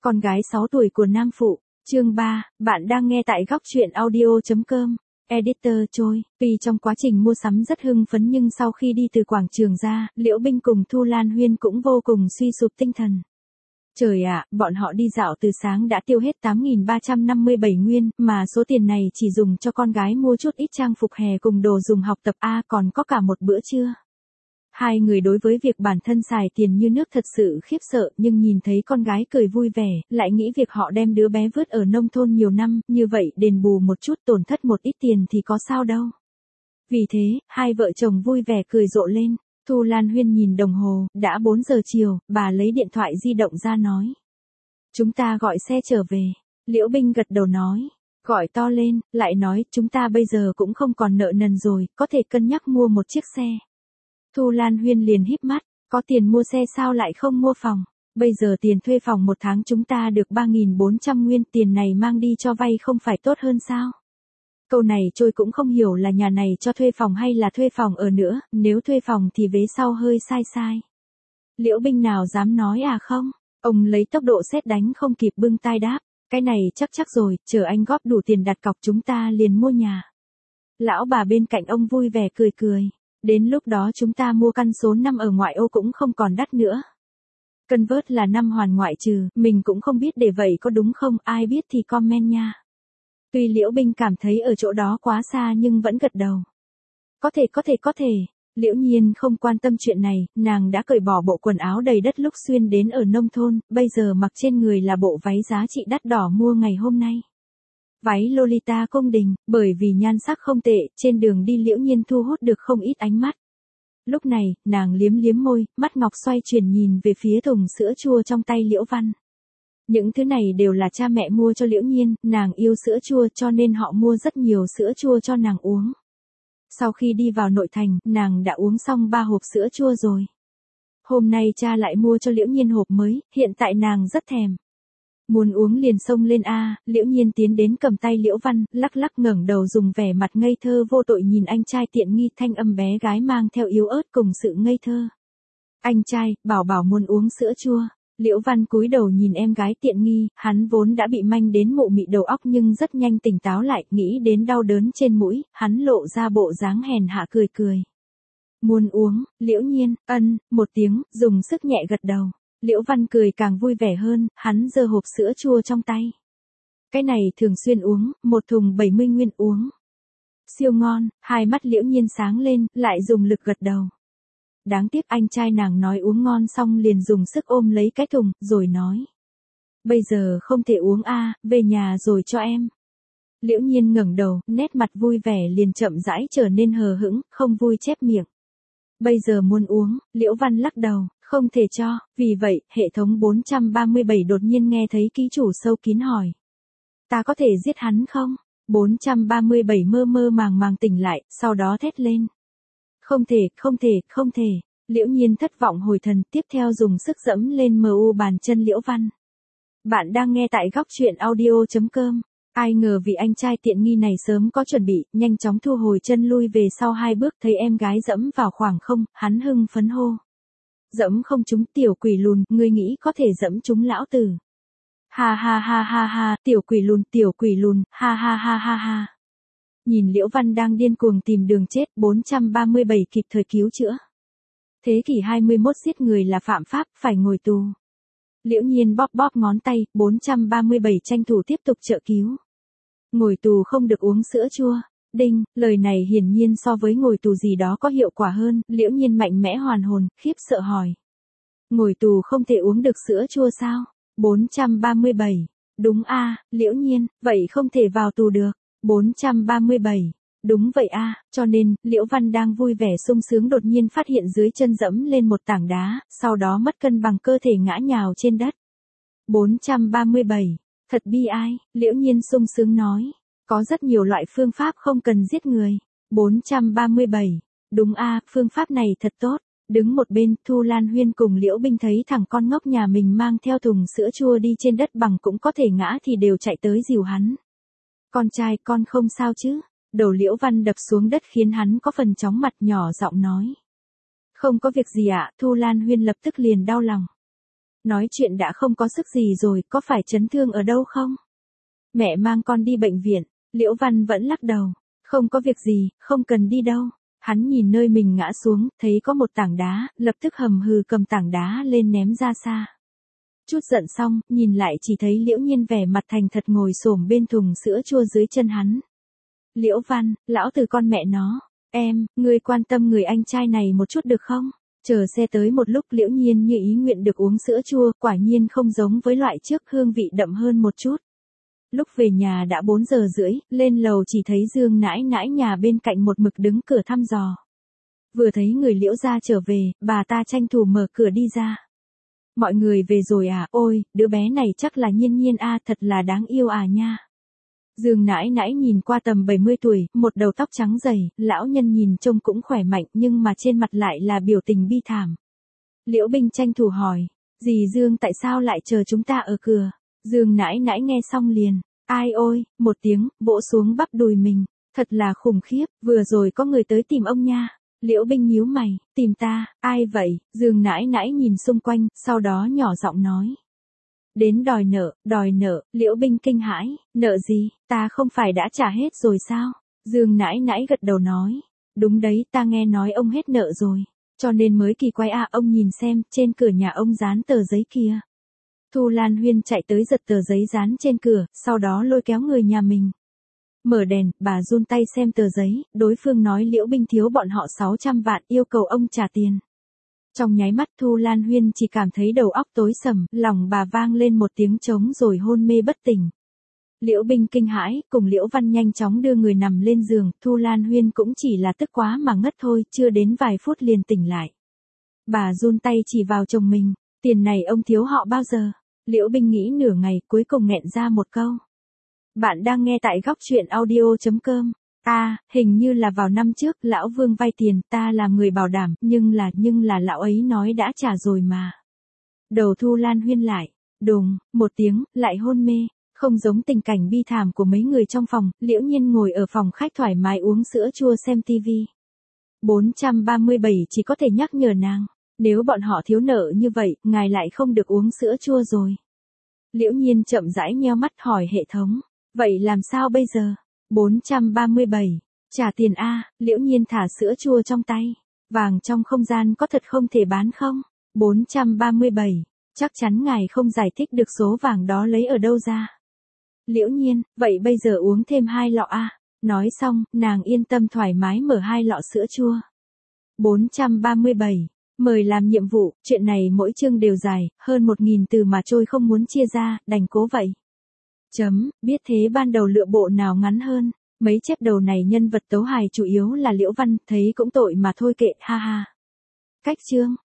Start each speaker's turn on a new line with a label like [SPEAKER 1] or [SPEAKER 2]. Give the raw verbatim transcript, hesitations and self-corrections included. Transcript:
[SPEAKER 1] Con gái sáu tuổi của Nam Phụ, chương ba, bạn đang nghe tại góc truyện audio.com. Editor Choi, vì trong quá trình mua sắm rất hưng phấn nhưng sau khi đi từ quảng trường ra, Liễu Binh cùng Thu Lan Huyên cũng vô cùng suy sụp tinh thần. Trời ạ, bọn họ đi dạo từ sáng đã tiêu hết tám nghìn ba trăm năm mươi bảy nguyên, mà số tiền này chỉ dùng cho con gái mua chút ít trang phục hè cùng đồ dùng học tập A còn có cả một bữa trưa. Hai người đối với việc bản thân xài tiền như nước thật sự khiếp sợ, nhưng nhìn thấy con gái cười vui vẻ, lại nghĩ việc họ đem đứa bé vứt ở nông thôn nhiều năm, như vậy đền bù một chút tổn thất một ít tiền thì có sao đâu. Vì thế, hai vợ chồng vui vẻ cười rộ lên. Thu Lan Huyên nhìn đồng hồ, đã bốn giờ chiều, bà lấy điện thoại di động ra nói. Chúng ta gọi xe trở về. Liễu Binh gật đầu nói. Gọi to lên, lại nói, chúng ta bây giờ cũng không còn nợ nần rồi, có thể cân nhắc mua một chiếc xe. Thu Lan Huyên liền híp mắt, có tiền mua xe sao lại không mua phòng, bây giờ tiền thuê phòng một tháng chúng ta được ba nghìn bốn trăm nguyên, tiền này mang đi cho vay không phải tốt hơn sao? Câu này Trôi cũng không hiểu là nhà này cho thuê phòng hay là thuê phòng ở nữa, nếu thuê phòng thì vế sau hơi sai sai. Liễu Binh nào dám nói à không, ông lấy tốc độ sét đánh không kịp bưng tai đáp, cái này chắc chắc rồi, chờ anh góp đủ tiền đặt cọc chúng ta liền mua nhà. Lão bà bên cạnh ông vui vẻ cười cười. Đến lúc đó chúng ta mua căn số năm ở ngoại ô cũng không còn đắt nữa. Cân vớt là năm hoàn ngoại trừ, mình cũng không biết để vậy có đúng không, ai biết thì comment nha. Tuy Liễu Binh cảm thấy ở chỗ đó quá xa nhưng vẫn gật đầu. Có thể có thể có thể, Liễu Nhiên không quan tâm chuyện này, nàng đã cởi bỏ bộ quần áo đầy đất lúc xuyên đến ở nông thôn, bây giờ mặc trên người là bộ váy giá trị đắt đỏ mua ngày hôm nay. Váy Lolita cung đình, bởi vì nhan sắc không tệ, trên đường đi Liễu Nhiên thu hút được không ít ánh mắt. Lúc này, nàng liếm liếm môi, mắt ngọc xoay chuyển nhìn về phía thùng sữa chua trong tay Liễu Văn. Những thứ này đều là cha mẹ mua cho Liễu Nhiên, nàng yêu sữa chua cho nên họ mua rất nhiều sữa chua cho nàng uống. Sau khi đi vào nội thành, nàng đã uống xong ba hộp sữa chua rồi. Hôm nay cha lại mua cho Liễu Nhiên hộp mới, hiện tại nàng rất thèm. Muốn uống liền xông lên a, Liễu Nhiên tiến đến cầm tay Liễu Văn, lắc lắc ngẩng đầu dùng vẻ mặt ngây thơ vô tội nhìn anh trai tiện nghi, thanh âm bé gái mang theo yếu ớt cùng sự ngây thơ. Anh trai, bảo bảo muốn uống sữa chua. Liễu Văn cúi đầu nhìn em gái tiện nghi, hắn vốn đã bị manh đến mụ mị đầu óc nhưng rất nhanh tỉnh táo lại, nghĩ đến đau đớn trên mũi, hắn lộ ra bộ dáng hèn hạ cười cười. Muốn uống, Liễu Nhiên, ân, một tiếng, dùng sức nhẹ gật đầu. Liễu Văn cười càng vui vẻ hơn, hắn giơ hộp sữa chua trong tay. Cái này thường xuyên uống, một thùng bảy mươi nguyên uống. Siêu ngon, hai mắt Liễu Nhiên sáng lên, lại dùng lực gật đầu. Đáng tiếc anh trai nàng nói uống ngon xong liền dùng sức ôm lấy cái thùng, rồi nói. Bây giờ không thể uống a, về nhà rồi cho em. Liễu Nhiên ngẩng đầu, nét mặt vui vẻ liền chậm rãi trở nên hờ hững, không vui chép miệng. Bây giờ muốn uống, Liễu Văn lắc đầu. Không thể cho, vì vậy, hệ thống bốn trăm ba mươi bảy đột nhiên nghe thấy ký chủ sâu kín hỏi. Ta có thể giết hắn không? bốn trăm ba mươi bảy mơ mơ màng màng tỉnh lại, sau đó thét lên. Không thể, không thể, không thể. Liễu Nhiên thất vọng hồi thần, tiếp theo dùng sức dẫm lên mờ u bàn chân Liễu Văn. Bạn đang nghe tại góc truyện audio.com. Ai ngờ vị anh trai tiện nghi này sớm có chuẩn bị, nhanh chóng thu hồi chân lui về sau hai bước, thấy em gái dẫm vào khoảng không, hắn hưng phấn hô. Dẫm không trúng tiểu quỷ lùn, ngươi nghĩ có thể dẫm trúng lão tử. Ha ha ha ha ha, tiểu quỷ lùn, tiểu quỷ lùn, ha ha ha ha ha. Nhìn Liễu Văn đang điên cuồng tìm đường chết, bốn trăm ba mươi bảy kịp thời cứu chữa. Thế kỷ hai mươi mốt giết người là phạm pháp, phải ngồi tù. Liễu Nhiên bóp bóp ngón tay, bốn trăm ba mươi bảy tranh thủ tiếp tục trợ cứu. Ngồi tù không được uống sữa chua. Đinh, lời này hiển nhiên so với ngồi tù gì đó có hiệu quả hơn, Liễu Nhiên mạnh mẽ hoàn hồn, khiếp sợ hỏi. Ngồi tù không thể uống được sữa chua sao? bốn trăm ba mươi bảy. Đúng a, Liễu Nhiên, vậy không thể vào tù được. bốn trăm ba mươi bảy. Đúng vậy a, cho nên, Liễu Văn đang vui vẻ sung sướng đột nhiên phát hiện dưới chân dẫm lên một tảng đá, sau đó mất cân bằng cơ thể ngã nhào trên đất. bốn trăm ba mươi bảy. Thật bi ai, Liễu Nhiên sung sướng nói. Có rất nhiều loại phương pháp không cần giết người. bốn trăm ba mươi bảy. Đúng a, phương pháp này thật tốt. Đứng một bên, Thu Lan Huyên cùng Liễu Binh thấy thằng con ngốc nhà mình mang theo thùng sữa chua đi trên đất bằng cũng có thể ngã thì đều chạy tới dìu hắn. Con trai, con không sao chứ? Đầu Liễu Văn đập xuống đất khiến hắn có phần chóng mặt, nhỏ giọng nói. Không có việc gì ạ, Thu Lan Huyên lập tức liền đau lòng. Nói chuyện đã không có sức gì rồi, có phải chấn thương ở đâu không? Mẹ mang con đi bệnh viện, Liễu Văn vẫn lắc đầu. Không có việc gì, không cần đi đâu. Hắn nhìn nơi mình ngã xuống, thấy có một tảng đá, lập tức hầm hừ cầm tảng đá lên ném ra xa. Chút giận xong, nhìn lại chỉ thấy Liễu Nhiên vẻ mặt thành thật ngồi xổm bên thùng sữa chua dưới chân hắn. Liễu Văn, lão tử con mẹ nó. Em, ngươi quan tâm người anh trai này một chút được không? Chờ xe tới một lúc Liễu Nhiên như ý nguyện được uống sữa chua, quả nhiên không giống với loại trước, hương vị đậm hơn một chút. Lúc về nhà đã bốn giờ rưỡi, lên lầu chỉ thấy Dương nãi nãi nhà bên cạnh một mực đứng cửa thăm dò. Vừa thấy người Liễu gia trở về, bà ta tranh thủ mở cửa đi ra. Mọi người về rồi à, ôi, đứa bé này chắc là Nhiên Nhiên a, thật là đáng yêu à nha. Dương nãi nãi nhìn qua tầm bảy mươi tuổi, một đầu tóc trắng dày, lão nhân nhìn trông cũng khỏe mạnh nhưng mà trên mặt lại là biểu tình bi thảm. Liễu Binh tranh thủ hỏi, dì Dương tại sao lại chờ chúng ta ở cửa? Dương nãi nãi nghe xong liền, ai ôi, một tiếng, vỗ xuống bắp đùi mình, thật là khủng khiếp, vừa rồi có người tới tìm ông nha. Liễu Binh nhíu mày, tìm ta, ai vậy? Dương nãi nãi nhìn xung quanh, sau đó nhỏ giọng nói. Đến đòi nợ, đòi nợ, Liễu Binh kinh hãi, nợ gì, ta không phải đã trả hết rồi sao? Dương nãi nãi gật đầu nói, đúng đấy, ta nghe nói ông hết nợ rồi, cho nên mới kỳ quái à, ông nhìn xem, trên cửa nhà ông dán tờ giấy kia. Thu Lan Huyên chạy tới giật tờ giấy dán trên cửa, sau đó lôi kéo người nhà mình. Mở đèn, bà run tay xem tờ giấy, đối phương nói Liễu Binh thiếu bọn họ sáu trăm vạn, yêu cầu ông trả tiền. Trong nháy mắt Thu Lan Huyên chỉ cảm thấy đầu óc tối sầm, lòng bà vang lên một tiếng trống rồi hôn mê bất tỉnh. Liễu Binh kinh hãi, cùng Liễu Văn nhanh chóng đưa người nằm lên giường, Thu Lan Huyên cũng chỉ là tức quá mà ngất thôi, chưa đến vài phút liền tỉnh lại. Bà run tay chỉ vào chồng mình, tiền này ông thiếu họ bao giờ? Liễu Binh nghĩ nửa ngày, cuối cùng nghẹn ra một câu. Bạn đang nghe tại góc truyện audio chấm com. À, hình như là vào năm trước, lão Vương vay tiền, ta là người bảo đảm, nhưng là, nhưng là lão ấy nói đã trả rồi mà. Đầu Thu Lan Huyên lại, đùng, một tiếng, lại hôn mê, không giống tình cảnh bi thảm của mấy người trong phòng, Liễu Nhiên ngồi ở phòng khách thoải mái uống sữa chua xem tivi. bốn trăm ba mươi bảy chỉ có thể nhắc nhở nàng, nếu bọn họ thiếu nợ như vậy, ngài lại không được uống sữa chua rồi. Liễu Nhiên chậm rãi nheo mắt hỏi hệ thống, vậy làm sao bây giờ? bốn trăm ba mươi bảy, trả tiền a, Liễu Nhiên thả sữa chua trong tay. Vàng trong không gian có thật không thể bán không? bốn trăm ba mươi bảy, chắc chắn ngài không giải thích được số vàng đó lấy ở đâu ra. Liễu Nhiên, vậy bây giờ uống thêm hai lọ a. Nói xong, nàng yên tâm thoải mái mở hai lọ sữa chua. bốn trăm ba mươi bảy, mời làm nhiệm vụ, chuyện này mỗi chương đều dài, hơn một nghìn từ mà trôi không muốn chia ra, đành cố vậy. Chấm, biết thế ban đầu lựa bộ nào ngắn hơn, mấy chép đầu này nhân vật tấu hài chủ yếu là Liễu Văn, thấy cũng tội mà thôi kệ, ha ha. Cách chương.